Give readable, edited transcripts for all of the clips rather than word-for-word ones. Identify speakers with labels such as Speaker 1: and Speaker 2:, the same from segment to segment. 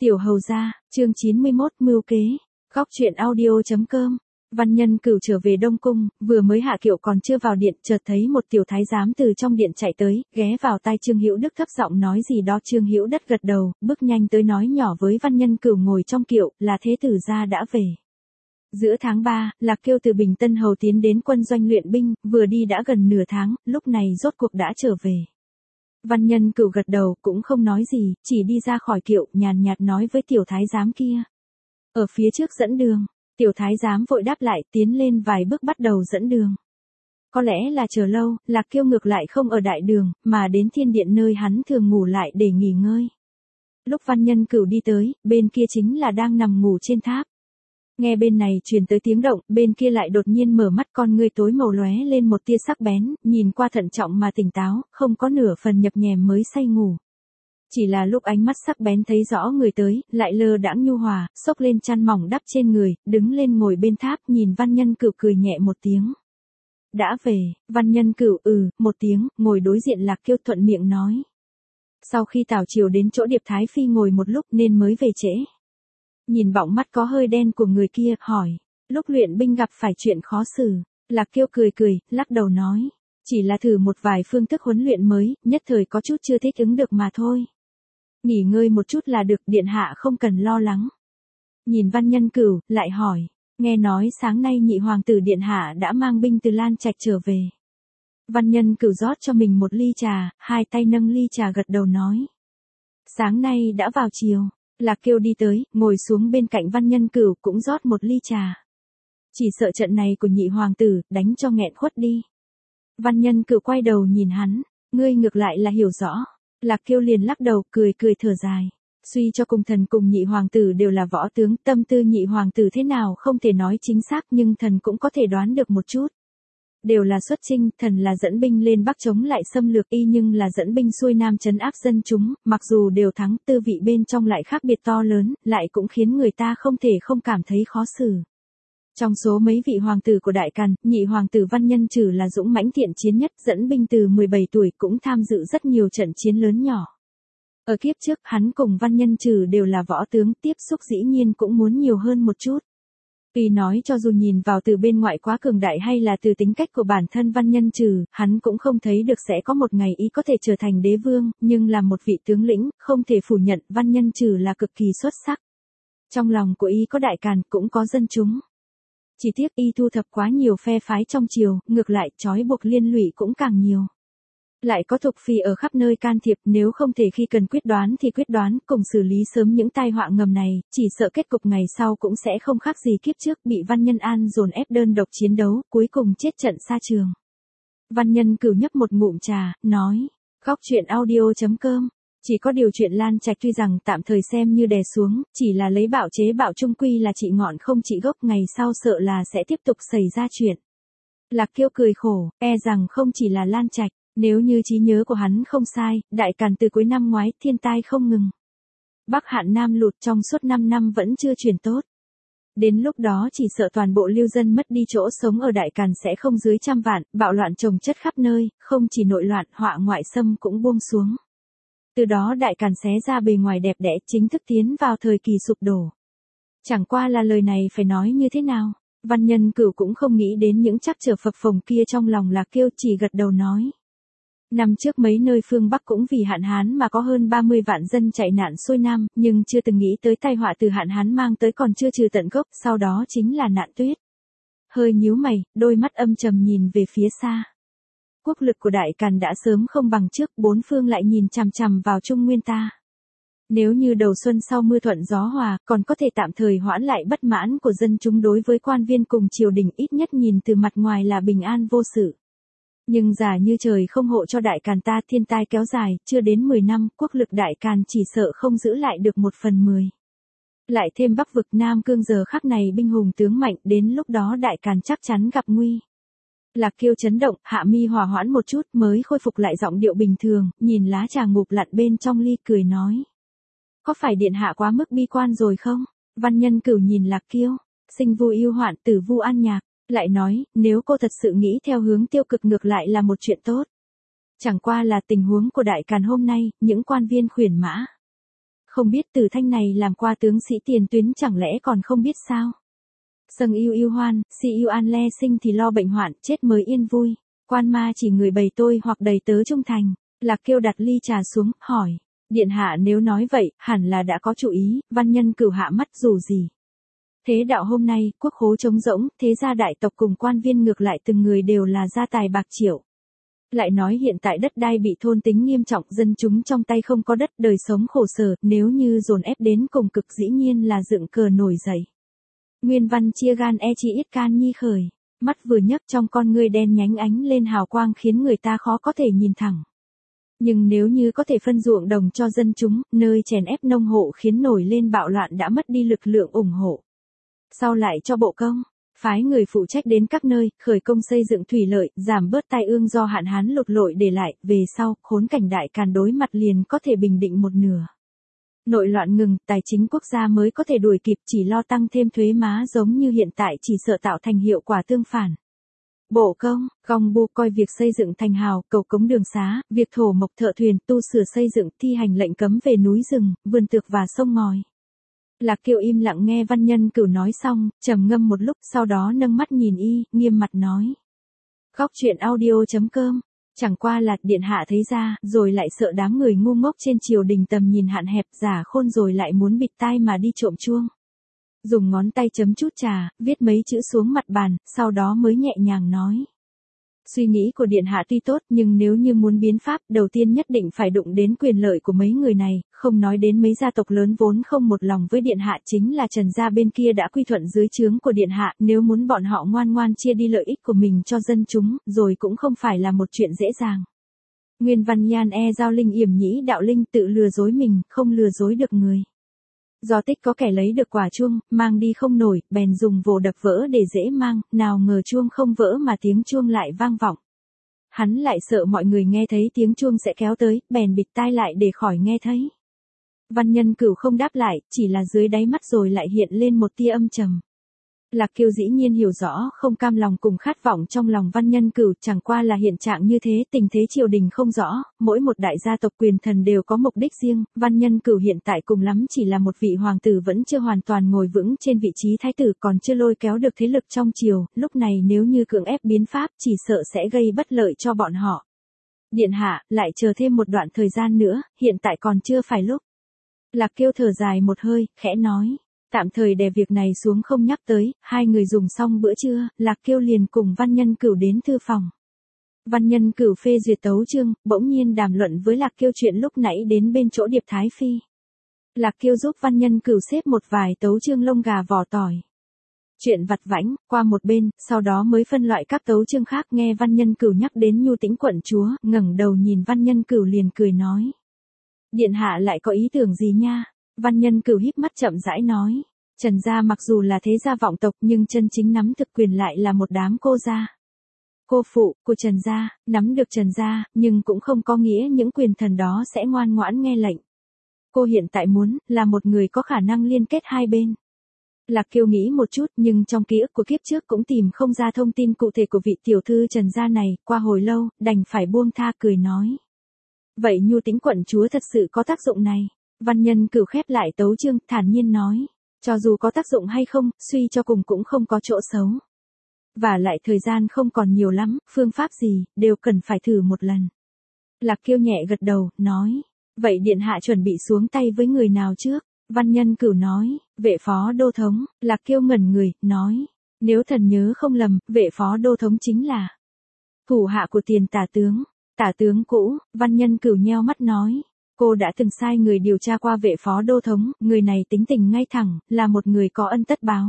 Speaker 1: Tiểu hầu gia, chương 91 mưu kế, góc truyện audio.com. Văn Nhân Cửu trở về Đông Cung, vừa mới hạ kiệu còn chưa vào điện, chợt thấy một tiểu thái giám từ trong điện chạy tới, ghé vào tai Trương Hữu Đức thấp giọng nói gì đó. Trương Hữu Đất gật đầu, bước nhanh tới nói nhỏ với Văn Nhân Cửu ngồi trong kiệu, là thế tử gia đã về. Giữa tháng 3, Lạc Kiêu từ Bình Tân Hầu tiến đến quân doanh luyện binh, vừa đi đã gần nửa tháng, lúc này rốt cuộc đã trở về. Văn Nhân Cửu gật đầu, cũng không nói gì, chỉ đi ra khỏi kiệu, nhàn nhạt nói với tiểu thái giám kia. Ở phía trước dẫn đường. Tiểu thái giám vội đáp lại, tiến lên vài bước bắt đầu dẫn đường. Có lẽ là chờ lâu, Lạc Kiêu ngược lại không ở đại đường, mà đến thiên điện nơi hắn thường ngủ lại để nghỉ ngơi. Lúc Văn Nhân Cửu đi tới, bên kia chính là đang nằm ngủ trên tháp. Nghe bên này truyền tới tiếng động, bên kia lại đột nhiên mở mắt, con ngươi tối màu lóe lên một tia sắc bén, nhìn qua thận trọng mà tỉnh táo, không có nửa phần nhập nhèm mới say ngủ. Chỉ là lúc ánh mắt sắc bén thấy rõ người tới, lại lơ đãng nhu hòa, xốc lên chăn mỏng đắp trên người, đứng lên ngồi bên tháp, nhìn Văn Nhân Cửu cười nhẹ một tiếng. Đã về. Văn Nhân Cửu một tiếng, ngồi đối diện Lạc Kiêu thuận miệng nói. Sau khi tảo triều đến chỗ Điệp Thái Phi ngồi một lúc nên mới về trễ. Nhìn bọng mắt có hơi đen của người kia, hỏi, lúc luyện binh gặp phải chuyện khó xử. Lạc Kiêu cười, lắc đầu nói, chỉ là thử một vài phương thức huấn luyện mới, nhất thời có chút chưa thích ứng được mà thôi. Nghỉ ngơi một chút là được, điện hạ không cần lo lắng. Nhìn Văn Nhân Cửu, lại hỏi, nghe nói sáng nay nhị hoàng tử điện hạ đã mang binh từ Lan Trạch trở về. Văn Nhân Cửu rót cho mình một ly trà, hai tay nâng ly trà gật đầu nói. Sáng nay đã vào chiều. Lạc Kiêu đi tới, ngồi xuống bên cạnh Văn Nhân Cửu, cũng rót một ly trà. Chỉ sợ trận này của nhị hoàng tử, đánh cho nghẹn khuất đi. Văn Nhân Cửu quay đầu nhìn hắn, ngươi ngược lại là hiểu rõ. Lạc Kiêu liền lắc đầu, cười thở dài. Suy cho cùng thần cùng nhị hoàng tử đều là võ tướng, tâm tư nhị hoàng tử thế nào không thể nói chính xác, nhưng thần cũng có thể đoán được một chút. Đều là xuất chinh, thần là dẫn binh lên Bắc chống lại xâm lược, y nhưng là dẫn binh xuôi Nam trấn áp dân chúng, mặc dù đều thắng, tư vị bên trong lại khác biệt to lớn, lại cũng khiến người ta không thể không cảm thấy khó xử. Trong số mấy vị hoàng tử của Đại Càn, nhị hoàng tử Văn Nhân Trừ là dũng mãnh thiện chiến nhất, dẫn binh từ 17 tuổi, cũng tham dự rất nhiều trận chiến lớn nhỏ. Ở kiếp trước, hắn cùng Văn Nhân Trừ đều là võ tướng, tiếp xúc dĩ nhiên cũng muốn nhiều hơn một chút. Tuy nói cho dù nhìn vào từ bên ngoài quá cường đại hay là từ tính cách của bản thân Văn Nhân Trừ, hắn cũng không thấy được sẽ có một ngày ý có thể trở thành đế vương, nhưng là một vị tướng lĩnh, không thể phủ nhận Văn Nhân Trừ là cực kỳ xuất sắc. Trong lòng của y có Đại Càn, cũng có dân chúng. Chỉ tiếc y thu thập quá nhiều phe phái trong triều, ngược lại trói buộc liên lụy cũng càng nhiều. Lại có Thục Phi ở khắp nơi can thiệp, nếu không thể khi cần quyết đoán thì quyết đoán, cùng xử lý sớm những tai họa ngầm này, chỉ sợ kết cục ngày sau cũng sẽ không khác gì kiếp trước, bị Văn Nhân An dồn ép đơn độc chiến đấu, cuối cùng chết trận xa trường. Văn Nhân Cửu nhấp một ngụm trà, nói, góc truyện audio.com. Chỉ có điều chuyện Lan Trạch tuy rằng tạm thời xem như đè xuống, chỉ là lấy bạo chế bạo trung quy là trị ngọn không trị gốc, ngày sau sợ là sẽ tiếp tục xảy ra chuyện. Lạc Kiêu cười khổ, e rằng không chỉ là Lan Trạch. Nếu như trí nhớ của hắn không sai, Đại Càn từ cuối năm ngoái, thiên tai không ngừng. Bắc hạn Nam lụt trong suốt 5 năm vẫn chưa chuyển tốt. Đến lúc đó chỉ sợ toàn bộ lưu dân mất đi chỗ sống ở Đại Càn sẽ không dưới 100 vạn, bạo loạn chồng chất khắp nơi, không chỉ nội loạn, họa ngoại xâm cũng buông xuống. Từ đó Đại Càn xé ra bề ngoài đẹp đẽ, chính thức tiến vào thời kỳ sụp đổ. Chẳng qua là lời này phải nói như thế nào? Văn Nhân Cửu cũng không nghĩ đến những trắc trở phập phồng kia trong lòng Lạc Kiêu, chỉ gật đầu nói. Năm trước mấy nơi phương Bắc cũng vì hạn hán mà có hơn 30 vạn dân chạy nạn xuôi Nam, nhưng chưa từng nghĩ tới tai họa từ hạn hán mang tới còn chưa trừ tận gốc, sau đó chính là nạn tuyết. Hơi nhíu mày, đôi mắt âm trầm nhìn về phía xa. Quốc lực của Đại Càn đã sớm không bằng trước, bốn phương lại nhìn chằm chằm vào Trung Nguyên ta. Nếu như đầu xuân sau mưa thuận gió hòa, còn có thể tạm thời hoãn lại bất mãn của dân chúng đối với quan viên cùng triều đình, ít nhất nhìn từ mặt ngoài là bình an vô sự. Nhưng giả như trời không hộ cho Đại Càn ta, thiên tai kéo dài, chưa đến 10 năm, quốc lực Đại Càn chỉ sợ không giữ lại được 1/10. Lại thêm Bắc vực Nam Cương giờ khắc này binh hùng tướng mạnh, đến lúc đó Đại Càn chắc chắn gặp nguy. Lạc Kiêu chấn động, hạ mi hòa hoãn một chút mới khôi phục lại giọng điệu bình thường, nhìn lá trà ngụp lặn bên trong ly, cười nói. Có phải điện hạ quá mức bi quan rồi không? Văn Nhân Cửu nhìn Lạc Kiêu, sinh vu yêu hoạn, tử vu an nhạc. Lại nói, nếu cô thật sự nghĩ theo hướng tiêu cực ngược lại là một chuyện tốt. Chẳng qua là tình huống của Đại Càn hôm nay, những quan viên khuyển mã. không biết Từ Thanh này làm qua tướng sĩ tiền tuyến chẳng lẽ còn không biết sao? Sâng yêu yêu hoan, si yêu an le sinh thì lo bệnh hoạn, chết mới yên vui. Quan ma chỉ người bày tôi hoặc đầy tớ trung thành. Lạc Kiêu đặt ly trà xuống, hỏi. Điện hạ nếu nói vậy, hẳn là đã có chủ ý, Văn Nhân Cửu hạ mắt dù gì. Thế đạo hôm nay, quốc khố trống rỗng, thế gia đại tộc cùng quan viên ngược lại từng người đều là gia tài bạc triệu. Lại nói hiện tại đất đai bị thôn tính nghiêm trọng, dân chúng trong tay không có đất, đời sống khổ sở, nếu như dồn ép đến cùng cực dĩ nhiên là dựng cờ nổi dậy. Nguyên Văn chia gan e chi ít can nhi khởi, mắt vừa nhấc trong con ngươi đen nhánh ánh lên hào quang khiến người ta khó có thể nhìn thẳng. Nhưng nếu như có thể phân ruộng đồng cho dân chúng, nơi chèn ép nông hộ khiến nổi lên bạo loạn đã mất đi lực lượng ủng hộ. Sau lại cho bộ công, phái người phụ trách đến các nơi, khởi công xây dựng thủy lợi, giảm bớt tai ương do hạn hán lụt lội để lại, về sau, khốn cảnh đại càn đối mặt liền có thể bình định một nửa. Nội loạn ngừng, tài chính quốc gia mới có thể đuổi kịp, chỉ lo tăng thêm thuế má giống như hiện tại chỉ sợ tạo thành hiệu quả tương phản. Bộ công, Gong Bu coi việc xây dựng thành hào, cầu cống đường xá, việc thổ mộc thợ thuyền, tu sửa xây dựng, thi hành lệnh cấm về núi rừng, vườn tược và sông ngòi. Lạc Kiều im lặng nghe Văn Nhân Cửu nói xong, trầm ngâm một lúc, sau đó nâng mắt nhìn y, nghiêm mặt nói. Góc truyện audio.com, chẳng qua là điện hạ thấy ra, rồi lại sợ đám người ngu ngốc trên triều đình tầm nhìn hạn hẹp, giả khôn rồi lại muốn bịt tai mà đi trộm chuông. Dùng ngón tay chấm chút trà, viết mấy chữ xuống mặt bàn, sau đó mới nhẹ nhàng nói. Suy nghĩ của điện hạ tuy tốt, nhưng nếu như muốn biến pháp, đầu tiên nhất định phải đụng đến quyền lợi của mấy người này, không nói đến mấy gia tộc lớn vốn không một lòng với điện hạ, chính là Trần gia bên kia đã quy thuận dưới trướng của điện hạ, nếu muốn bọn họ ngoan ngoan chia đi lợi ích của mình cho dân chúng, rồi cũng không phải là một chuyện dễ dàng. Nguyên Văn Nhan giao linh yểm nhĩ đạo linh tự lừa dối mình, không lừa dối được người. Do tích có kẻ lấy được quả chuông, mang đi không nổi, bèn dùng vồ đập vỡ để dễ mang, nào ngờ chuông không vỡ mà tiếng chuông lại vang vọng. Hắn lại sợ mọi người nghe thấy tiếng chuông sẽ kéo tới, bèn bịt tai lại để khỏi nghe thấy. Văn Nhân Cửu không đáp lại, chỉ là dưới đáy mắt rồi lại hiện lên một tia âm trầm. Lạc Kiêu dĩ nhiên hiểu rõ, không cam lòng cùng khát vọng trong lòng Văn Nhân Cửu, chẳng qua là hiện trạng như thế, tình thế triều đình không rõ, mỗi một đại gia tộc quyền thần đều có mục đích riêng, Văn Nhân Cửu hiện tại cùng lắm chỉ là một vị hoàng tử vẫn chưa hoàn toàn ngồi vững trên vị trí thái tử, còn chưa lôi kéo được thế lực trong triều, lúc này nếu như cưỡng ép biến pháp chỉ sợ sẽ gây bất lợi cho bọn họ. Điện hạ, lại chờ thêm một đoạn thời gian nữa, hiện tại còn chưa phải lúc. Lạc Kiêu thở dài một hơi, khẽ nói. Tạm thời đè việc này xuống không nhắc tới, hai người dùng xong bữa trưa, Lạc Kiêu liền cùng Văn Nhân Cửu đến thư phòng. Văn Nhân Cửu phê duyệt tấu chương, bỗng nhiên đàm luận với Lạc Kiêu chuyện lúc nãy đến bên chỗ Điệp Thái Phi. Lạc Kiêu giúp Văn Nhân Cửu xếp một vài tấu chương lông gà vỏ tỏi. Chuyện vặt vãnh, qua một bên, sau đó mới phân loại các tấu chương khác, nghe Văn Nhân Cửu nhắc đến Nhu Tĩnh quận chúa, ngẩng đầu nhìn Văn Nhân Cửu liền cười nói. Điện hạ lại có ý tưởng gì nha? Văn Nhân Cửu híp mắt chậm rãi nói. Trần gia mặc dù là thế gia vọng tộc nhưng chân chính nắm thực quyền lại là một đám cô gia. Cô phụ của Trần gia, nắm được Trần gia, nhưng cũng không có nghĩa những quyền thần đó sẽ ngoan ngoãn nghe lệnh. Cô hiện tại muốn là một người có khả năng liên kết hai bên. Lạc Kiêu nghĩ một chút nhưng trong ký ức của kiếp trước cũng tìm không ra thông tin cụ thể của vị tiểu thư Trần gia này, qua hồi lâu, đành phải buông tha cười nói. Vậy Nhu Tĩnh quận chúa thật sự có tác dụng này. Văn Nhân Cửu khép lại tấu chương, thản nhiên nói. Cho dù có tác dụng hay không, suy cho cùng cũng không có chỗ xấu. Và lại thời gian không còn nhiều lắm, phương pháp gì, đều cần phải thử một lần. Lạc Kiêu nhẹ gật đầu, nói. Vậy điện hạ chuẩn bị xuống tay với người nào trước? Văn Nhân Cửu nói, vệ phó đô thống. Lạc Kiêu ngẩn người, nói. Nếu thần nhớ không lầm, vệ phó đô thống chính là thủ hạ của Tiền tả tướng. Tả tướng cũ, Văn Nhân Cửu nheo mắt nói. Cô đã từng sai người điều tra qua vệ phó đô thống, người này tính tình ngay thẳng, là một người có ân tất báo.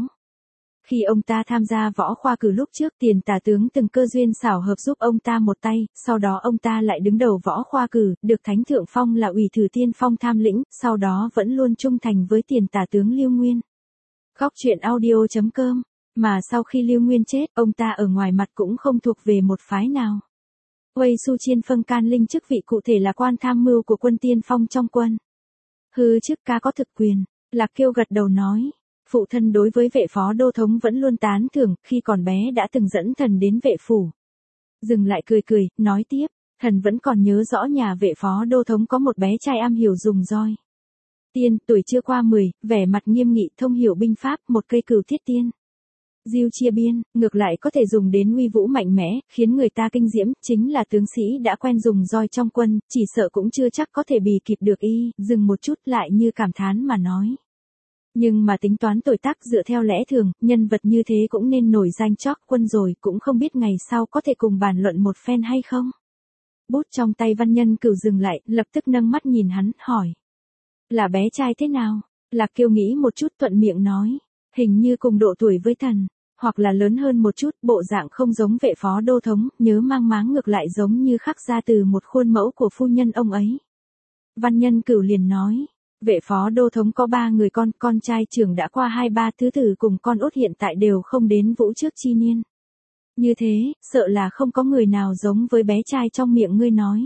Speaker 1: Khi ông ta tham gia võ khoa cử lúc trước, Tiền tả tướng từng cơ duyên xảo hợp giúp ông ta một tay, sau đó ông ta lại đứng đầu võ khoa cử, được Thánh Thượng phong là ủy thử tiên phong tham lĩnh, sau đó vẫn luôn trung thành với Tiền tả tướng Lưu Nguyên. Góc truyện audio.com, mà sau khi Lưu Nguyên chết, ông ta ở ngoài mặt cũng không thuộc về một phái nào. Huây Su Chiên phân can linh chức vị cụ thể là quan tham mưu của quân tiên phong trong quân. Hư chức ca có thực quyền. Lạc Kiêu gật đầu nói. Phụ thân đối với vệ phó đô thống vẫn luôn tán thưởng, khi còn bé đã từng dẫn thần đến vệ phủ. Dừng lại cười cười, nói tiếp, thần vẫn còn nhớ rõ nhà vệ phó đô thống có một bé trai am hiểu dùng roi. Tiên, tuổi chưa qua 10, vẻ mặt nghiêm nghị thông hiểu binh pháp, một cây cửu thiết tiên. Diêu chia biên, ngược lại có thể dùng đến uy vũ mạnh mẽ, khiến người ta kinh diễm, chính là tướng sĩ đã quen dùng roi trong quân, chỉ sợ cũng chưa chắc có thể bì kịp được y, dừng một chút lại như cảm thán mà nói. Nhưng mà tính toán tuổi tác dựa theo lẽ thường, nhân vật như thế cũng nên nổi danh chót quân rồi, cũng không biết ngày sau có thể cùng bàn luận một phen hay không. Bút trong tay Văn Nhân Cửu dừng lại, lập tức nâng mắt nhìn hắn, hỏi. Là bé trai thế nào? Lạc Kiêu nghĩ một chút thuận miệng nói. Hình như cùng độ tuổi với thần, hoặc là lớn hơn một chút, bộ dạng không giống vệ phó đô thống, nhớ mang máng ngược lại giống như khắc ra từ một khuôn mẫu của phu nhân ông ấy. Văn Nhân Cửu liền nói. Vệ phó đô thống có 3 người con trai trưởng đã qua 2-3 thứ tử cùng con út hiện tại đều không đến vũ trước chi niên. Như thế, sợ là không có người nào giống với bé trai trong miệng ngươi nói.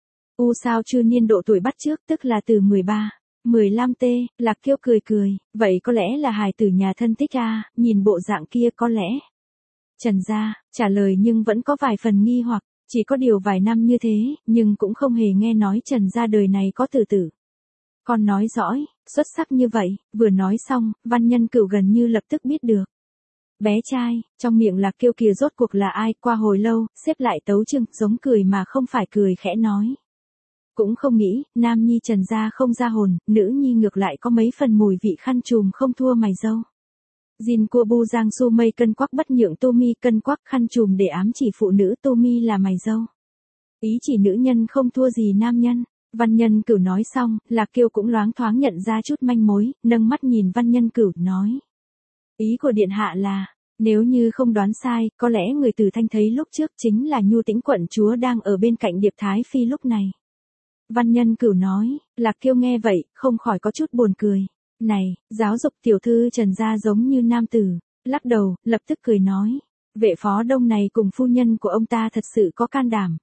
Speaker 1: Sao chưa niên độ tuổi bắt trước tức là từ 13-15 t, Lạc Kiêu cười cười, vậy có lẽ là hài tử nhà thân tích à, nhìn bộ dạng kia có lẽ. Trần gia, trả lời nhưng vẫn có vài phần nghi hoặc, chỉ có điều vài năm như thế, nhưng cũng không hề nghe nói Trần gia đời này có tử tử. Con nói giỏi, xuất sắc như vậy, vừa nói xong, Văn Nhân Cửu gần như lập tức biết được. Bé trai, trong miệng Lạc Kiêu kia rốt cuộc là ai, qua hồi lâu, xếp lại tấu chương, giống cười mà không phải cười khẽ nói. Cũng không nghĩ, nam nhi Trần gia không ra hồn, nữ nhi ngược lại có mấy phần mùi vị khăn trùm không thua mày dâu. Jin cua bu giang su mây cân quắc bất nhượng tô mi cân quắc khăn trùm để ám chỉ phụ nữ tô mi là mày dâu. Ý chỉ nữ nhân không thua gì nam nhân. Văn Nhân Cửu nói xong, Lạc Kiêu cũng loáng thoáng nhận ra chút manh mối, nâng mắt nhìn Văn Nhân Cửu, nói. Ý của điện hạ là, nếu như không đoán sai, có lẽ người Từ Thanh thấy lúc trước chính là Nhu Tĩnh quận chúa đang ở bên cạnh Điệp Thái Phi lúc này. Văn Nhân Cửu nói, Lạc Kiêu nghe vậy, không khỏi có chút buồn cười. Này, giáo dục tiểu thư Trần gia giống như nam tử, lắc đầu, lập tức cười nói. Vệ phó đông này cùng phu nhân của ông ta thật sự có can đảm.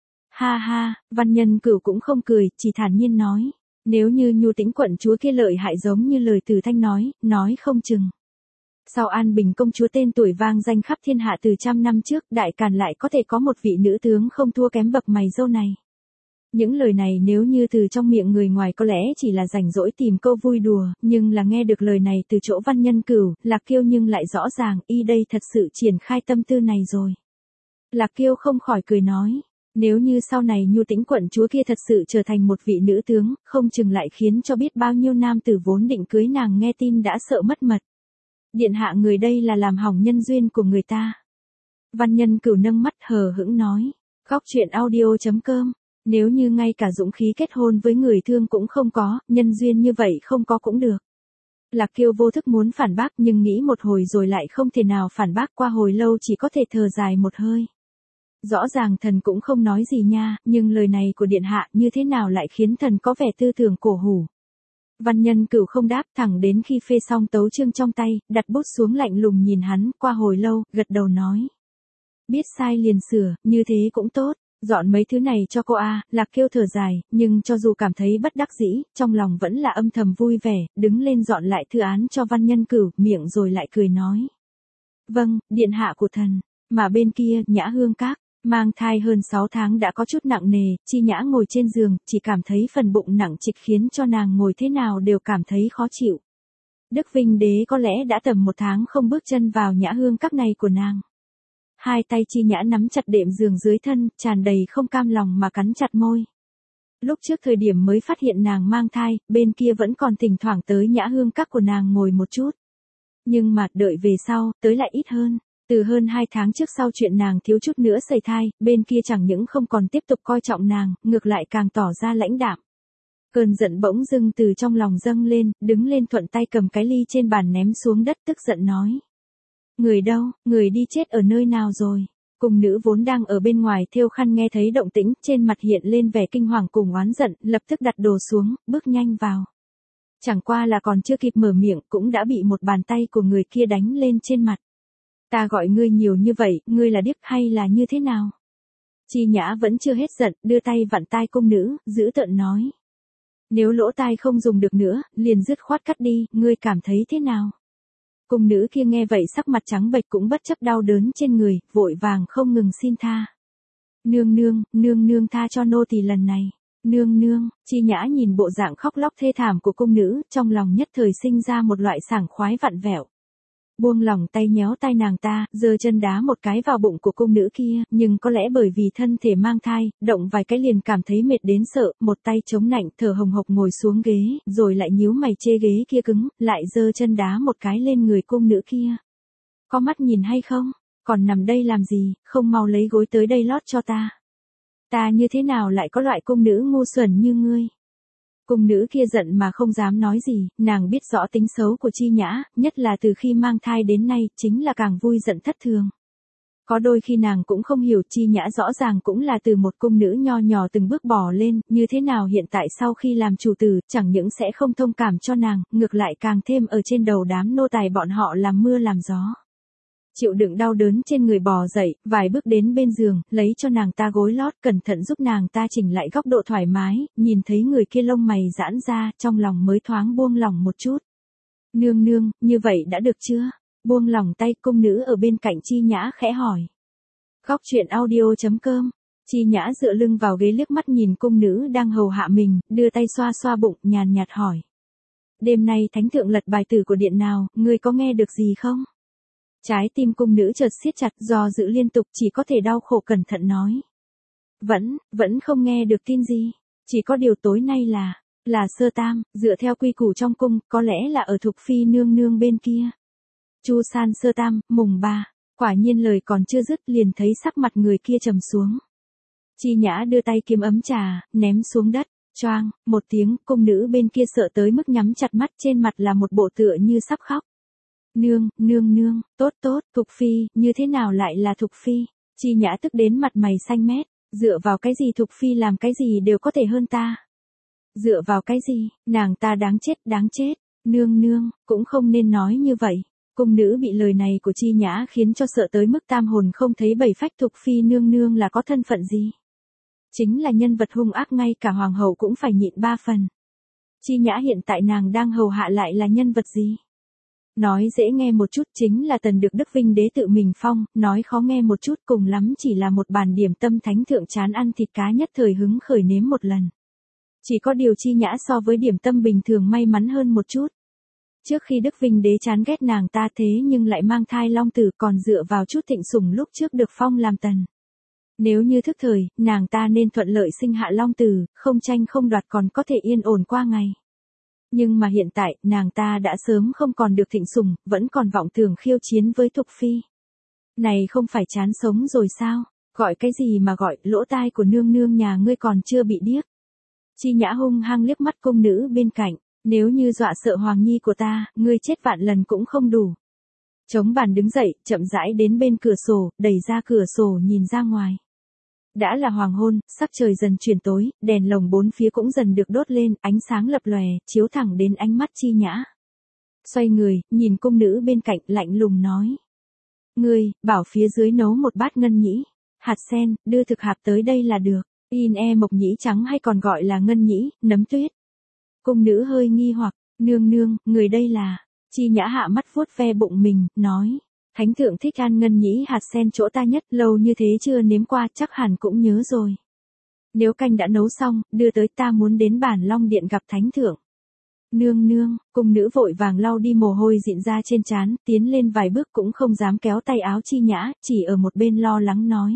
Speaker 1: Ha ha, Văn Nhân Cửu cũng không cười, chỉ thản nhiên nói. Nếu như Nhu Tĩnh quận chúa kia lợi hại giống như lời Từ Thanh nói không chừng. Sau An Bình công chúa tên tuổi vang danh khắp thiên hạ từ 100 năm trước, Đại Càn lại có thể có một vị nữ tướng không thua kém bậc mày dâu này. Những lời này nếu như từ trong miệng người ngoài có lẽ chỉ là rảnh rỗi tìm câu vui đùa, nhưng là nghe được lời này từ chỗ Văn Nhân Cửu, Lạc Kiêu nhưng lại rõ ràng, y đây thật sự triển khai tâm tư này rồi. Lạc Kiêu không khỏi cười nói. Nếu như sau này Nhu Tĩnh quận chúa kia thật sự trở thành một vị nữ tướng, không chừng lại khiến cho biết bao nhiêu nam tử vốn định cưới nàng nghe tin đã sợ mất mật. Điện hạ người đây là làm hỏng nhân duyên của người ta. Văn Nhân Cửu nâng mắt hờ hững nói. Góc truyện audio.com. Nếu như ngay cả dũng khí kết hôn với người thương cũng không có, nhân duyên như vậy không có cũng được. Lạc Kiêu vô thức muốn phản bác nhưng nghĩ một hồi rồi lại không thể nào phản bác, qua hồi lâu chỉ có thể thở dài một hơi. Rõ ràng thần cũng không nói gì nha, nhưng lời này của điện hạ như thế nào lại khiến thần có vẻ tư tưởng cổ hủ. Văn Nhân Cửu không đáp, thẳng đến khi phê xong tấu chương trong tay, đặt bút xuống lạnh lùng nhìn hắn, qua hồi lâu, gật đầu nói. Biết sai liền sửa, như thế cũng tốt, dọn mấy thứ này cho cô a. Lạc Kiêu thở dài, nhưng cho dù cảm thấy bất đắc dĩ, trong lòng vẫn là âm thầm vui vẻ, đứng lên dọn lại thư án cho Văn Nhân Cửu, miệng rồi lại cười nói. Vâng, điện hạ của thần, mà bên kia, Nhã Hương Các. Mang thai hơn 6 tháng đã có chút nặng nề, Chi Nhã ngồi trên giường, chỉ cảm thấy phần bụng nặng trịch khiến cho nàng ngồi thế nào đều cảm thấy khó chịu. Đức Vinh Đế có lẽ đã tầm 1 tháng không bước chân vào Nhã Hương Các này của nàng. Hai tay Chi Nhã nắm chặt đệm giường dưới thân, tràn đầy không cam lòng mà cắn chặt môi. Lúc trước thời điểm mới phát hiện nàng mang thai, bên kia vẫn còn thỉnh thoảng tới Nhã Hương Các của nàng ngồi một chút. Nhưng mà đợi về sau, tới lại ít hơn. Từ hơn 2 tháng trước sau chuyện nàng thiếu chút nữa sẩy thai, bên kia chẳng những không còn tiếp tục coi trọng nàng, ngược lại càng tỏ ra lãnh đạm. Cơn giận bỗng dưng từ trong lòng dâng lên, đứng lên thuận tay cầm cái ly trên bàn ném xuống đất, tức giận nói. Người đâu, người đi chết ở nơi nào rồi? Cung nữ vốn đang ở bên ngoài thêu khăn nghe thấy động tĩnh, trên mặt hiện lên vẻ kinh hoàng cùng oán giận, lập tức đặt đồ xuống, bước nhanh vào. Chẳng qua là còn chưa kịp mở miệng, cũng đã bị một bàn tay của người kia đánh lên trên mặt. Ta gọi ngươi nhiều như vậy, ngươi là điếc hay là như thế nào? Chi Nhã vẫn chưa hết giận, đưa tay vặn tai cung nữ, giữ tợn nói. Nếu lỗ tai không dùng được nữa, liền dứt khoát cắt đi, ngươi cảm thấy thế nào? Cung nữ kia nghe vậy sắc mặt trắng bệch cũng bất chấp đau đớn trên người, vội vàng không ngừng xin tha. Nương nương tha cho nô tỳ lần này. Nương nương, Chi Nhã nhìn bộ dạng khóc lóc thê thảm của cung nữ, trong lòng nhất thời sinh ra một loại sảng khoái vặn vẹo. Buông lỏng tay nhéo tay nàng ta, giơ chân đá một cái vào bụng của cung nữ kia, nhưng có lẽ bởi vì thân thể mang thai, động vài cái liền cảm thấy mệt đến sợ, một tay chống nạnh thở hồng hộc ngồi xuống ghế, rồi lại nhíu mày chê ghế kia cứng, lại giơ chân đá một cái lên người cung nữ kia. Có mắt nhìn hay không? Còn nằm đây làm gì, không mau lấy gối tới đây lót cho ta. Ta như thế nào lại có loại cung nữ ngu xuẩn như ngươi? Cung nữ kia giận mà không dám nói gì, nàng biết rõ tính xấu của Chi Nhã, nhất là từ khi mang thai đến nay, chính là càng vui giận thất thường. Có đôi khi nàng cũng không hiểu Chi Nhã rõ ràng cũng là từ một cung nữ nho nhỏ từng bước bò lên, như thế nào hiện tại sau khi làm chủ tử, chẳng những sẽ không thông cảm cho nàng, ngược lại càng thêm ở trên đầu đám nô tài bọn họ làm mưa làm gió. Chịu đựng đau đớn trên người bò dậy, vài bước đến bên giường, lấy cho nàng ta gối lót, cẩn thận giúp nàng ta chỉnh lại góc độ thoải mái, nhìn thấy người kia lông mày giãn ra, trong lòng mới thoáng buông lỏng một chút. Nương nương, như vậy đã được chưa? Buông lỏng tay, cung nữ ở bên cạnh Chi Nhã khẽ hỏi. Góc truyện audio.com. Chi Nhã dựa lưng vào ghế liếc mắt nhìn cung nữ đang hầu hạ mình, đưa tay xoa xoa bụng, nhàn nhạt hỏi. Đêm nay thánh thượng lật bài tử của điện nào, ngươi có nghe được gì không? Trái tim cung nữ chợt siết chặt, do dự liên tục, chỉ có thể đau khổ cẩn thận nói. Vẫn không nghe được tin gì. Chỉ có điều tối nay là sơ tam, dựa theo quy củ trong cung, có lẽ là ở Thục Phi nương nương bên kia. Chu san sơ tam, mùng 3, quả nhiên lời còn chưa dứt liền thấy sắc mặt người kia trầm xuống. Chi Nhã đưa tay kiếm ấm trà, ném xuống đất, choang, một tiếng, cung nữ bên kia sợ tới mức nhắm chặt mắt, trên mặt là một bộ tựa như sắp khóc. Nương, tốt, Thục Phi, như thế nào lại là Thục Phi? Chi Nhã tức đến mặt mày xanh mét, dựa vào cái gì Thục Phi làm cái gì đều có thể hơn ta? Dựa vào cái gì, nàng ta đáng chết, nương, cũng không nên nói như vậy. Cung nữ bị lời này của Chi Nhã khiến cho sợ tới mức tam hồn không thấy bảy phách. Thục Phi nương là có thân phận gì? Chính là nhân vật hung ác, ngay cả hoàng hậu cũng phải nhịn 3 phần. Chi Nhã hiện tại nàng đang hầu hạ lại là nhân vật gì? Nói dễ nghe một chút chính là Tần được Đức Vinh đế tự mình phong, nói khó nghe một chút cùng lắm chỉ là một bàn điểm tâm thánh thượng chán ăn thịt cá nhất thời hứng khởi nếm một lần. Chỉ có điều Chi Nhã so với điểm tâm bình thường may mắn hơn một chút. Trước khi Đức Vinh đế chán ghét nàng ta thế nhưng lại mang thai long tử, còn dựa vào chút thịnh sủng lúc trước được phong làm tần. Nếu như thức thời, nàng ta nên thuận lợi sinh hạ long tử, không tranh không đoạt còn có thể yên ổn qua ngày. Nhưng mà hiện tại, nàng ta đã sớm không còn được thịnh sủng, vẫn còn vọng tưởng khiêu chiến với Thục Phi. Này không phải chán sống rồi sao? Gọi cái gì mà gọi, lỗ tai của nương nhà ngươi còn chưa bị điếc. Chi Nhã hung hăng liếc mắt cung nữ bên cạnh, nếu như dọa sợ Hoàng Nhi của ta, ngươi chết vạn lần cũng không đủ. Chống bàn đứng dậy, chậm rãi đến bên cửa sổ, đẩy ra cửa sổ nhìn ra ngoài. Đã là hoàng hôn, sắc trời dần chuyển tối, đèn lồng bốn phía cũng dần được đốt lên, ánh sáng lập lòe, chiếu thẳng đến ánh mắt Chi Nhã. Xoay người, nhìn cung nữ bên cạnh, lạnh lùng nói. Ngươi, bảo phía dưới nấu một bát ngân nhĩ, hạt sen, đưa thực hạt tới đây là được. Mộc nhĩ trắng hay còn gọi là ngân nhĩ, nấm tuyết. Cung nữ hơi nghi hoặc, nương, người đây là. Chi Nhã hạ mắt vuốt ve bụng mình, nói. Thánh thượng thích ăn ngân nhĩ hạt sen chỗ ta nhất, lâu như thế chưa nếm qua, chắc hẳn cũng nhớ rồi. Nếu canh đã nấu xong, đưa tới, ta muốn đến Bản Long Điện gặp thánh thượng. Nương, cung nữ vội vàng lau đi mồ hôi dịn ra trên trán, tiến lên vài bước cũng không dám kéo tay áo Chi Nhã, chỉ ở một bên lo lắng nói.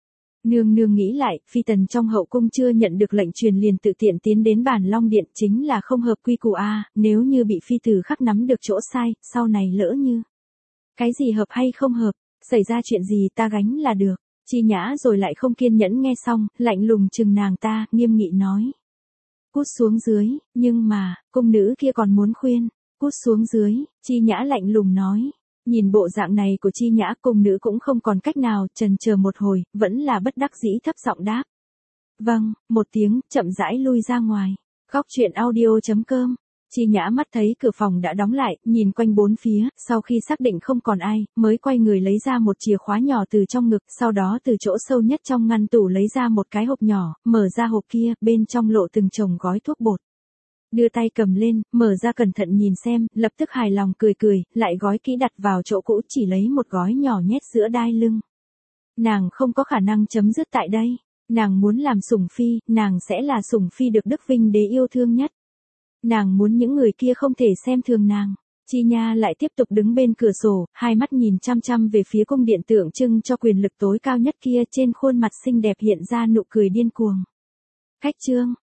Speaker 1: Nương nghĩ lại, phi tần trong hậu cung chưa nhận được lệnh truyền liền tự tiện tiến đến Bản Long Điện chính là không hợp quy củ a, nếu như bị phi tử khắc nắm được chỗ sai, sau này lỡ như. Cái gì hợp hay không hợp, xảy ra chuyện gì ta gánh là được. Chi Nhã rồi lại không kiên nhẫn nghe xong, lạnh lùng chừng nàng ta, nghiêm nghị nói. Cút xuống dưới, nhưng mà, cung nữ kia còn muốn khuyên. Cút xuống dưới, Chi Nhã lạnh lùng nói. Nhìn bộ dạng này của Chi Nhã, cung nữ cũng không còn cách nào, chần chờ một hồi, vẫn là bất đắc dĩ thấp giọng đáp. Vâng, một tiếng, chậm rãi lui ra ngoài. Góc truyện audio.com. Chi Nhã mắt thấy cửa phòng đã đóng lại, nhìn quanh bốn phía, sau khi xác định không còn ai, mới quay người lấy ra một chìa khóa nhỏ từ trong ngực, sau đó từ chỗ sâu nhất trong ngăn tủ lấy ra một cái hộp nhỏ, mở ra hộp kia, bên trong lộ từng chồng gói thuốc bột. Đưa tay cầm lên, mở ra cẩn thận nhìn xem, lập tức hài lòng cười, lại gói kỹ đặt vào chỗ cũ, chỉ lấy một gói nhỏ nhét giữa đai lưng. Nàng không có khả năng chấm dứt tại đây. Nàng muốn làm sủng phi, nàng sẽ là sủng phi được Đức Vinh Đế yêu thương nhất. Nàng muốn những người kia không thể xem thường nàng. Chi Nha lại tiếp tục đứng bên cửa sổ, hai mắt nhìn chăm chăm về phía cung điện tượng trưng cho quyền lực tối cao nhất kia, trên khuôn mặt xinh đẹp hiện ra nụ cười điên cuồng. Khách trương,